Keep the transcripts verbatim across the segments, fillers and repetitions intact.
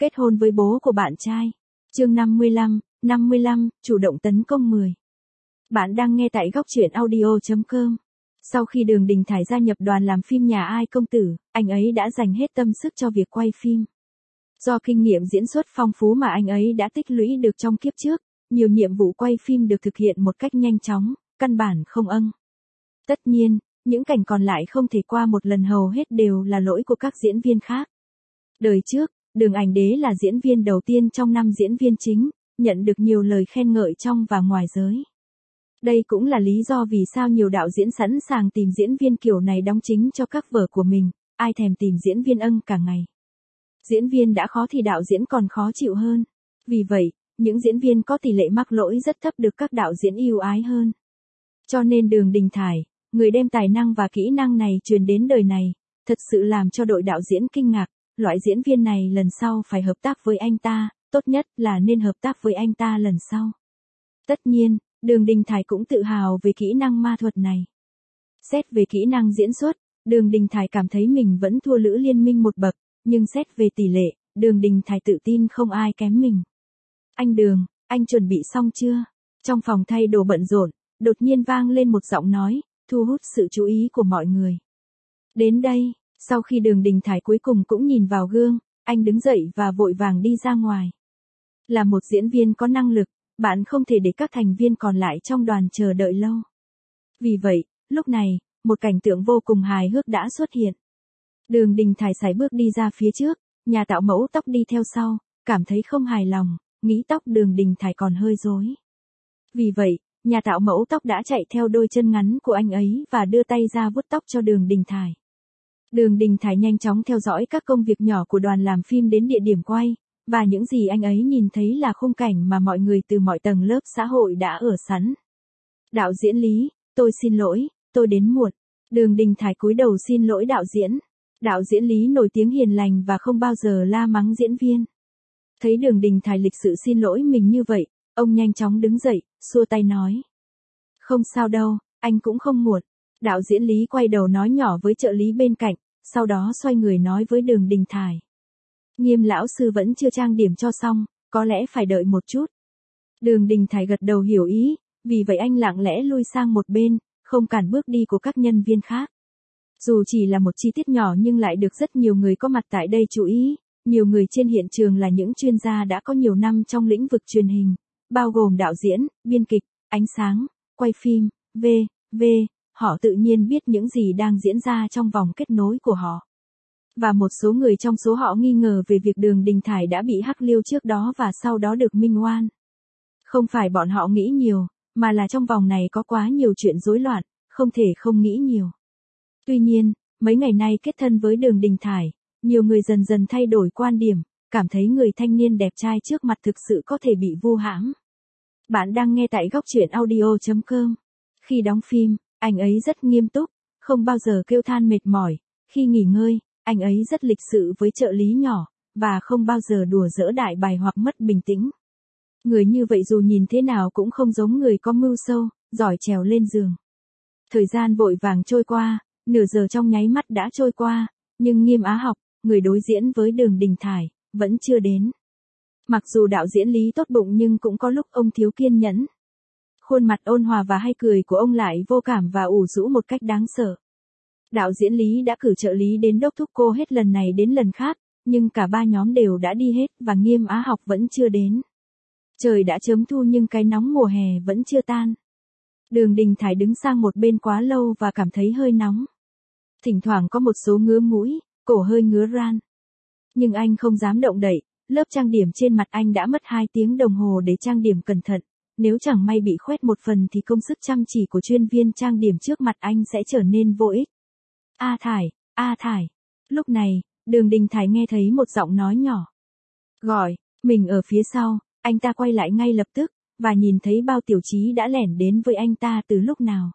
Kết hôn với bố của bạn trai. Chương năm mươi lăm, năm mươi lăm, chủ động tấn công mười. Bạn đang nghe tại góc truyện audio chấm com. Sau khi Đường Đình Thải gia nhập đoàn làm phim Nhà Ai Công Tử, anh ấy đã dành hết tâm sức cho việc quay phim. Do kinh nghiệm diễn xuất phong phú mà anh ấy đã tích lũy được trong kiếp trước, nhiều nhiệm vụ quay phim được thực hiện một cách nhanh chóng, căn bản không âng. Tất nhiên, những cảnh còn lại không thể qua một lần hầu hết đều là lỗi của các diễn viên khác. Đời trước, Đường Ảnh Đế là diễn viên đầu tiên trong năm diễn viên chính, nhận được nhiều lời khen ngợi trong và ngoài giới. Đây cũng là lý do vì sao nhiều đạo diễn sẵn sàng tìm diễn viên kiểu này đóng chính cho các vở của mình, ai thèm tìm diễn viên âng cả ngày. Diễn viên đã khó thì đạo diễn còn khó chịu hơn. Vì vậy, những diễn viên có tỷ lệ mắc lỗi rất thấp được các đạo diễn yêu ái hơn. Cho nên Đường Đình Thải, người đem tài năng và kỹ năng này truyền đến đời này, thật sự làm cho đội đạo diễn kinh ngạc. Loại diễn viên này lần sau phải hợp tác với anh ta, tốt nhất là nên hợp tác với anh ta lần sau. Tất nhiên, Đường Đình Thải cũng tự hào về kỹ năng ma thuật này. Xét về kỹ năng diễn xuất, Đường Đình Thải cảm thấy mình vẫn thua Lữ Liên Minh một bậc, nhưng xét về tỷ lệ, Đường Đình Thải tự tin không ai kém mình. Anh Đường, anh chuẩn bị xong chưa? Trong phòng thay đồ bận rộn, đột nhiên vang lên một giọng nói, thu hút sự chú ý của mọi người. Đến đây. Sau khi Đường Đình Thải cuối cùng cũng nhìn vào gương, anh đứng dậy và vội vàng đi ra ngoài. Là một diễn viên có năng lực, bạn không thể để các thành viên còn lại trong đoàn chờ đợi lâu. Vì vậy, lúc này, một cảnh tượng vô cùng hài hước đã xuất hiện. Đường Đình Thải sải bước đi ra phía trước, nhà tạo mẫu tóc đi theo sau, cảm thấy không hài lòng, nghĩ tóc Đường Đình Thải còn hơi rối. Vì vậy, nhà tạo mẫu tóc đã chạy theo đôi chân ngắn của anh ấy và đưa tay ra vuốt tóc cho Đường Đình Thải. Đường Đình Thải nhanh chóng theo dõi các công việc nhỏ của đoàn làm phim đến địa điểm quay, và những gì anh ấy nhìn thấy là khung cảnh mà mọi người từ mọi tầng lớp xã hội đã ở sẵn. Đạo diễn Lý, tôi xin lỗi, tôi đến muộn. Đường Đình Thải cúi đầu xin lỗi đạo diễn. Đạo diễn Lý nổi tiếng hiền lành và không bao giờ la mắng diễn viên. Thấy Đường Đình Thải lịch sự xin lỗi mình như vậy, ông nhanh chóng đứng dậy, xua tay nói. Không sao đâu, anh cũng không muộn. Đạo diễn Lý quay đầu nói nhỏ với trợ lý bên cạnh, sau đó xoay người nói với Đường Đình Thải. Nghiêm lão sư vẫn chưa trang điểm cho xong, có lẽ phải đợi một chút. Đường Đình Thải gật đầu hiểu ý, vì vậy anh lặng lẽ lui sang một bên, không cản bước đi của các nhân viên khác. Dù chỉ là một chi tiết nhỏ nhưng lại được rất nhiều người có mặt tại đây chú ý, nhiều người trên hiện trường là những chuyên gia đã có nhiều năm trong lĩnh vực truyền hình, bao gồm đạo diễn, biên kịch, ánh sáng, quay phim, vân vân Họ tự nhiên biết những gì đang diễn ra trong vòng kết nối của họ. Và một số người trong số họ nghi ngờ về việc Đường Đình Thải đã bị hắc liêu trước đó và sau đó được minh oan. Không phải bọn họ nghĩ nhiều, mà là trong vòng này có quá nhiều chuyện rối loạn, không thể không nghĩ nhiều. Tuy nhiên, mấy ngày nay kết thân với Đường Đình Thải, nhiều người dần dần thay đổi quan điểm, cảm thấy người thanh niên đẹp trai trước mặt thực sự có thể bị vu hãm. Bạn đang nghe tại góc truyện audio chấm com. Khi đóng phim, anh ấy rất nghiêm túc, không bao giờ kêu than mệt mỏi. Khi nghỉ ngơi, anh ấy rất lịch sự với trợ lý nhỏ, và không bao giờ đùa giỡn đại bài hoặc mất bình tĩnh. Người như vậy dù nhìn thế nào cũng không giống người có mưu sâu, giỏi trèo lên giường. Thời gian vội vàng trôi qua, nửa giờ trong nháy mắt đã trôi qua, nhưng Nghiêm Á Học, người đối diễn với Đường Đình Thải, vẫn chưa đến. Mặc dù đạo diễn Lý tốt bụng nhưng cũng có lúc ông thiếu kiên nhẫn. Khuôn mặt ôn hòa và hay cười của ông lại vô cảm và ủ rũ một cách đáng sợ. Đạo diễn Lý đã cử trợ lý đến đốc thúc cô hết lần này đến lần khác, nhưng cả ba nhóm đều đã đi hết và Nghiêm Á Học vẫn chưa đến. Trời đã chớm thu nhưng cái nóng mùa hè vẫn chưa tan. Đường Đình Thải đứng sang một bên quá lâu và cảm thấy hơi nóng. Thỉnh thoảng có một số ngứa mũi, cổ hơi ngứa ran. Nhưng anh không dám động đậy, lớp trang điểm trên mặt anh đã mất hai tiếng đồng hồ để trang điểm cẩn thận. Nếu chẳng may bị khoét một phần thì công sức chăm chỉ của chuyên viên trang điểm trước mặt anh sẽ trở nên vô ích. A Thải, A Thải. Lúc này, Đường Đình Thải nghe thấy một giọng nói nhỏ. Gọi, mình ở phía sau, anh ta quay lại ngay lập tức, và nhìn thấy Bao Tiểu Chí đã lẻn đến với anh ta từ lúc nào.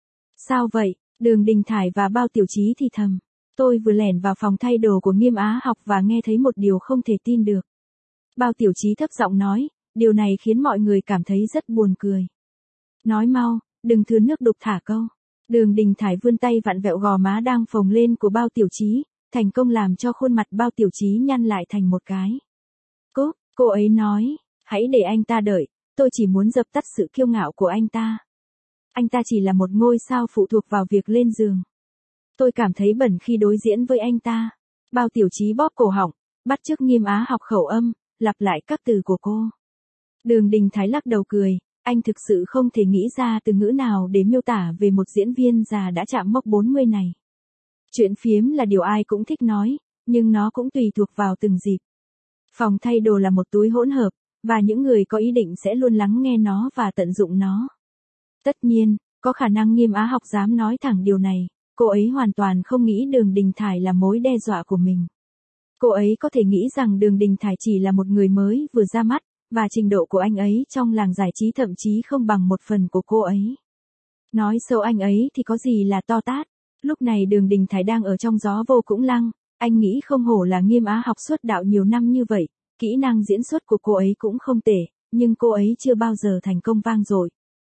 Sao vậy? Đường Đình Thải và Bao Tiểu Chí thì thầm. Tôi vừa lẻn vào phòng thay đồ của Nghiêm Á Học và nghe thấy một điều không thể tin được. Bao Tiểu Chí thấp giọng nói, điều này khiến mọi người cảm thấy rất buồn cười. Nói mau, đừng thừa nước đục thả câu. Đường Đình Thải vươn tay vặn vẹo gò má đang phồng lên của Bao Tiểu Chí, thành công làm cho khuôn mặt Bao Tiểu Chí nhăn lại thành một cái. Cúp, cô ấy nói, hãy để anh ta đợi, tôi chỉ muốn dập tắt sự kiêu ngạo của anh ta. Anh ta chỉ là một ngôi sao phụ thuộc vào việc lên giường. Tôi cảm thấy bẩn khi đối diễn với anh ta. Bao Tiểu Chí bóp cổ họng, bắt chước Nghiêm Á học khẩu âm, lặp lại các từ của cô. Đường Đình Thái lắc đầu cười, anh thực sự không thể nghĩ ra từ ngữ nào để miêu tả về một diễn viên già đã chạm mốc bốn mươi này. Chuyện phiếm là điều ai cũng thích nói, nhưng nó cũng tùy thuộc vào từng dịp. Phòng thay đồ là một túi hỗn hợp, và những người có ý định sẽ luôn lắng nghe nó và tận dụng nó. Tất nhiên, có khả năng Nghiêm Á học dám nói thẳng điều này, cô ấy hoàn toàn không nghĩ Đường Đình Thải là mối đe dọa của mình. Cô ấy có thể nghĩ rằng Đường Đình Thải chỉ là một người mới vừa ra mắt, và trình độ của anh ấy trong làng giải trí thậm chí không bằng một phần của cô ấy. Nói sâu anh ấy thì có gì là to tát. Lúc này Đường Đình Thải đang ở trong gió vô cũng lăng, anh nghĩ không hổ là Nghiêm Á học xuất đạo nhiều năm như vậy, kỹ năng diễn xuất của cô ấy cũng không tệ, nhưng cô ấy chưa bao giờ thành công vang dội.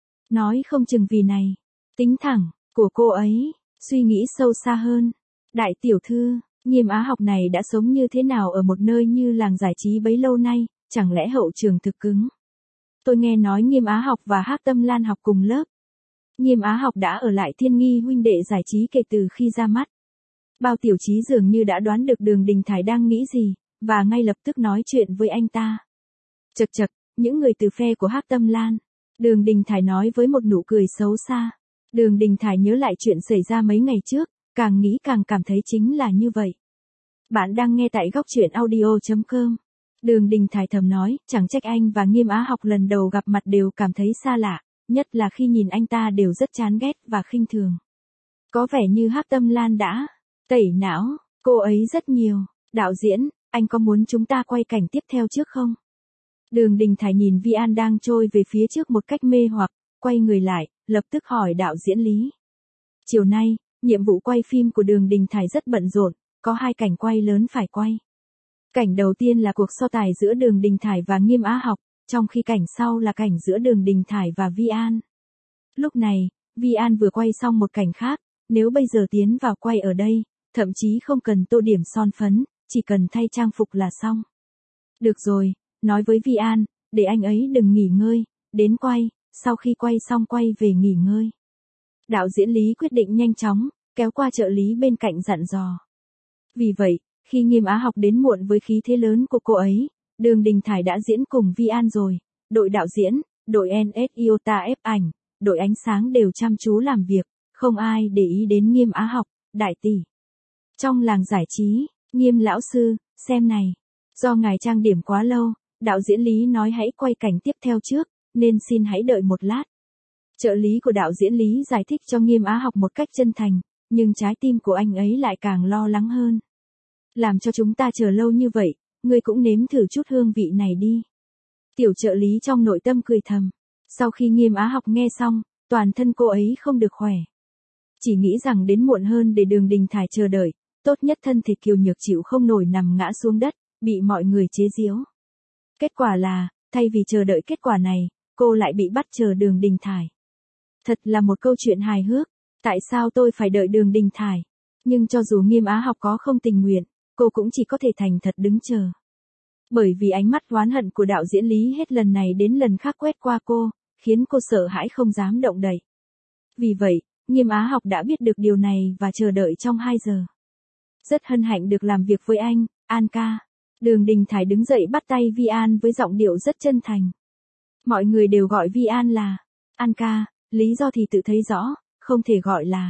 Nói không chừng vì này, tính thẳng của cô ấy, suy nghĩ sâu xa hơn. Đại tiểu thư, Nghiêm Á học này đã sống như thế nào ở một nơi như làng giải trí bấy lâu nay, chẳng lẽ hậu trường thực cứng? Tôi nghe nói Nghiêm Á học và Hắc Tâm Lan học cùng lớp. Nghiêm Á học đã ở lại Thiên Nghi huynh đệ giải trí kể từ khi ra mắt. Bao Tiểu Chí dường như đã đoán được Đường Đình Thải đang nghĩ gì, và ngay lập tức nói chuyện với anh ta. Chật chật, những người từ phe của Hắc Tâm Lan. Đường Đình Thải nói với một nụ cười xấu xa. Đường Đình Thải nhớ lại chuyện xảy ra mấy ngày trước, càng nghĩ càng cảm thấy chính là như vậy. Bạn đang nghe tại góc truyện audio chấm com. Đường Đình Thải thầm nói, chẳng trách anh và Nghiêm Á học lần đầu gặp mặt đều cảm thấy xa lạ, nhất là khi nhìn anh ta đều rất chán ghét và khinh thường. Có vẻ như Hắc Tâm Lan đã tẩy não cô ấy rất nhiều. Đạo diễn, anh có muốn chúng ta quay cảnh tiếp theo trước không? Đường Đình Thải nhìn Vi An đang trôi về phía trước một cách mê hoặc, quay người lại, lập tức hỏi đạo diễn Lý. Chiều nay, nhiệm vụ quay phim của Đường Đình Thải rất bận rộn, có hai cảnh quay lớn phải quay. Cảnh đầu tiên là cuộc so tài giữa Đường Đình Thải và Nghiêm Á học, trong khi cảnh sau là cảnh giữa Đường Đình Thải và Vi An. Lúc này, Vi An vừa quay xong một cảnh khác, nếu bây giờ tiến vào quay ở đây, thậm chí không cần tô điểm son phấn, chỉ cần thay trang phục là xong. Được rồi, nói với Vi An, để anh ấy đừng nghỉ ngơi, đến quay, sau khi quay xong quay về nghỉ ngơi. Đạo diễn Lý quyết định nhanh chóng, kéo qua trợ lý bên cạnh dặn dò. Vì vậy, khi Nghiêm Á học đến muộn với khí thế lớn của cô ấy, Đường Đình Thải đã diễn cùng Vi An rồi, đội đạo diễn, đội en ét Iota ép ảnh, đội ánh sáng đều chăm chú làm việc, không ai để ý đến Nghiêm Á học, đại tỷ. Trong làng giải trí, Nghiêm lão sư, xem này, do ngài trang điểm quá lâu, đạo diễn Lý nói hãy quay cảnh tiếp theo trước, nên xin hãy đợi một lát. Trợ lý của đạo diễn Lý giải thích cho Nghiêm Á học một cách chân thành, nhưng trái tim của anh ấy lại càng lo lắng hơn. Làm cho chúng ta chờ lâu như vậy, ngươi cũng nếm thử chút hương vị này đi. Tiểu trợ lý trong nội tâm cười thầm. Sau khi Nghiêm Á học nghe xong, toàn thân cô ấy không được khỏe. Chỉ nghĩ rằng đến muộn hơn để Đường Đình Thải chờ đợi, tốt nhất thân thể kiều nhược chịu không nổi nằm ngã xuống đất, bị mọi người chế giễu. Kết quả là, thay vì chờ đợi kết quả này, cô lại bị bắt chờ Đường Đình Thải. Thật là một câu chuyện hài hước, tại sao tôi phải đợi Đường Đình Thải? Nhưng cho dù Nghiêm Á học có không tình nguyện, cô cũng chỉ có thể thành thật đứng chờ. Bởi vì ánh mắt oán hận của đạo diễn Lý hết lần này đến lần khác quét qua cô, khiến cô sợ hãi không dám động đậy. Vì vậy, Nghiêm Á học đã biết được điều này và chờ đợi trong hai giờ. Rất hân hạnh được làm việc với anh, An ca. Đường Đình Thải đứng dậy bắt tay Vi An với giọng điệu rất chân thành. Mọi người đều gọi Vi An là An ca, lý do thì tự thấy rõ, không thể gọi là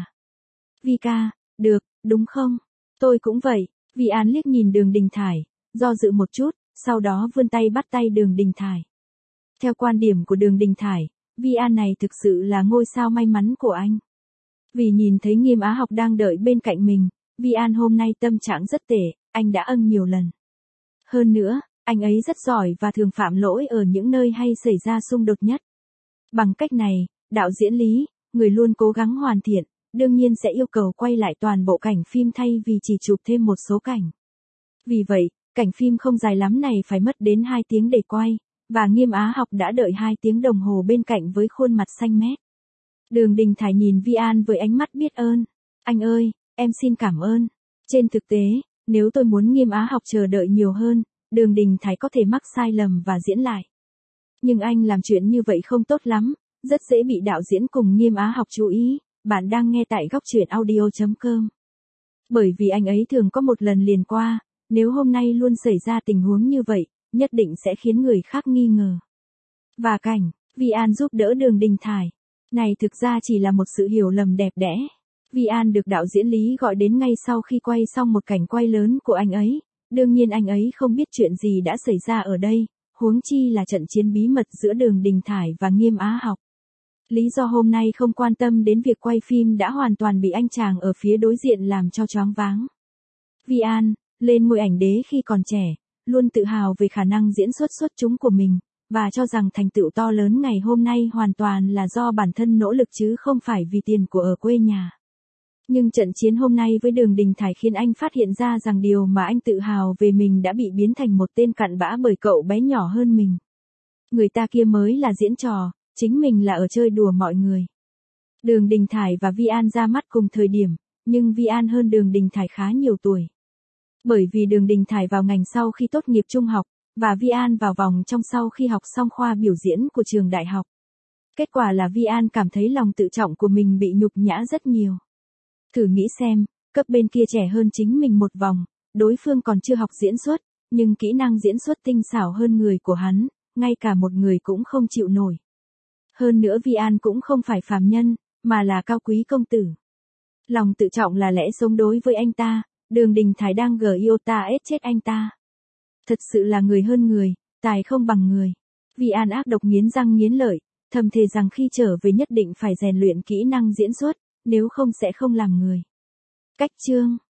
Vi ca, được, đúng không? Tôi cũng vậy. Vi An liếc nhìn Đường Đình Thải, do dự một chút, sau đó vươn tay bắt tay Đường Đình Thải. Theo quan điểm của Đường Đình Thải, Vi An này thực sự là ngôi sao may mắn của anh. Vì nhìn thấy Nghiêm Á học đang đợi bên cạnh mình, Vi An hôm nay tâm trạng rất tệ, anh đã ân nhiều lần. Hơn nữa, anh ấy rất giỏi và thường phạm lỗi ở những nơi hay xảy ra xung đột nhất. Bằng cách này, đạo diễn Lý, người luôn cố gắng hoàn thiện, đương nhiên sẽ yêu cầu quay lại toàn bộ cảnh phim thay vì chỉ chụp thêm một số cảnh. Vì vậy, cảnh phim không dài lắm này phải mất đến hai tiếng để quay, và Nghiêm Á học đã đợi hai tiếng đồng hồ bên cạnh với khuôn mặt xanh mét. Đường Đình Thải nhìn Vi An với ánh mắt biết ơn. Anh ơi, em xin cảm ơn. Trên thực tế, nếu tôi muốn Nghiêm Á học chờ đợi nhiều hơn, Đường Đình Thái có thể mắc sai lầm và diễn lại. Nhưng anh làm chuyện như vậy không tốt lắm, rất dễ bị đạo diễn cùng Nghiêm Á Học chú ý. Bạn đang nghe tại góc truyện audio chấm com. Bởi vì anh ấy thường có một lần liền qua, nếu hôm nay luôn xảy ra tình huống như vậy, nhất định sẽ khiến người khác nghi ngờ. Và cảnh, Vi An giúp đỡ Đường Đình Thái. Này thực ra chỉ là một sự hiểu lầm đẹp đẽ. Vi An được đạo diễn Lý gọi đến ngay sau khi quay xong một cảnh quay lớn của anh ấy. Đương nhiên anh ấy không biết chuyện gì đã xảy ra ở đây, huống chi là trận chiến bí mật giữa Đường Đình Thái và Nghiêm Á Học. Lý do hôm nay không quan tâm đến việc quay phim đã hoàn toàn bị anh chàng ở phía đối diện làm cho choáng váng. Vi An, lên ngôi ảnh đế khi còn trẻ, luôn tự hào về khả năng diễn xuất xuất chúng của mình, và cho rằng thành tựu to lớn ngày hôm nay hoàn toàn là do bản thân nỗ lực chứ không phải vì tiền của ở quê nhà. Nhưng trận chiến hôm nay với Đường Đình Thái khiến anh phát hiện ra rằng điều mà anh tự hào về mình đã bị biến thành một tên cặn bã bởi cậu bé nhỏ hơn mình. Người ta kia mới là diễn trò, chính mình là ở chơi đùa mọi người. Đường Đình Thái và Vi An ra mắt cùng thời điểm, nhưng Vi An hơn Đường Đình Thái khá nhiều tuổi. Bởi vì Đường Đình Thái vào ngành sau khi tốt nghiệp trung học, và Vi An vào vòng trong sau khi học xong khoa biểu diễn của trường đại học. Kết quả là Vi An cảm thấy lòng tự trọng của mình bị nhục nhã rất nhiều. Thử nghĩ xem, cấp bên kia trẻ hơn chính mình một vòng, đối phương còn chưa học diễn xuất, nhưng kỹ năng diễn xuất tinh xảo hơn người của hắn, ngay cả một người cũng không chịu nổi. Hơn nữa Vi An cũng không phải phàm nhân, mà là cao quý công tử. Lòng tự trọng là lẽ sống đối với anh ta, Đường Đình Thái đang gờ iota ết chết anh ta. Thật sự là người hơn người, tài không bằng người. Vi An ác độc nghiến răng nghiến lợi, thầm thề rằng khi trở về nhất định phải rèn luyện kỹ năng diễn xuất, nếu không sẽ không làm người. Cách chương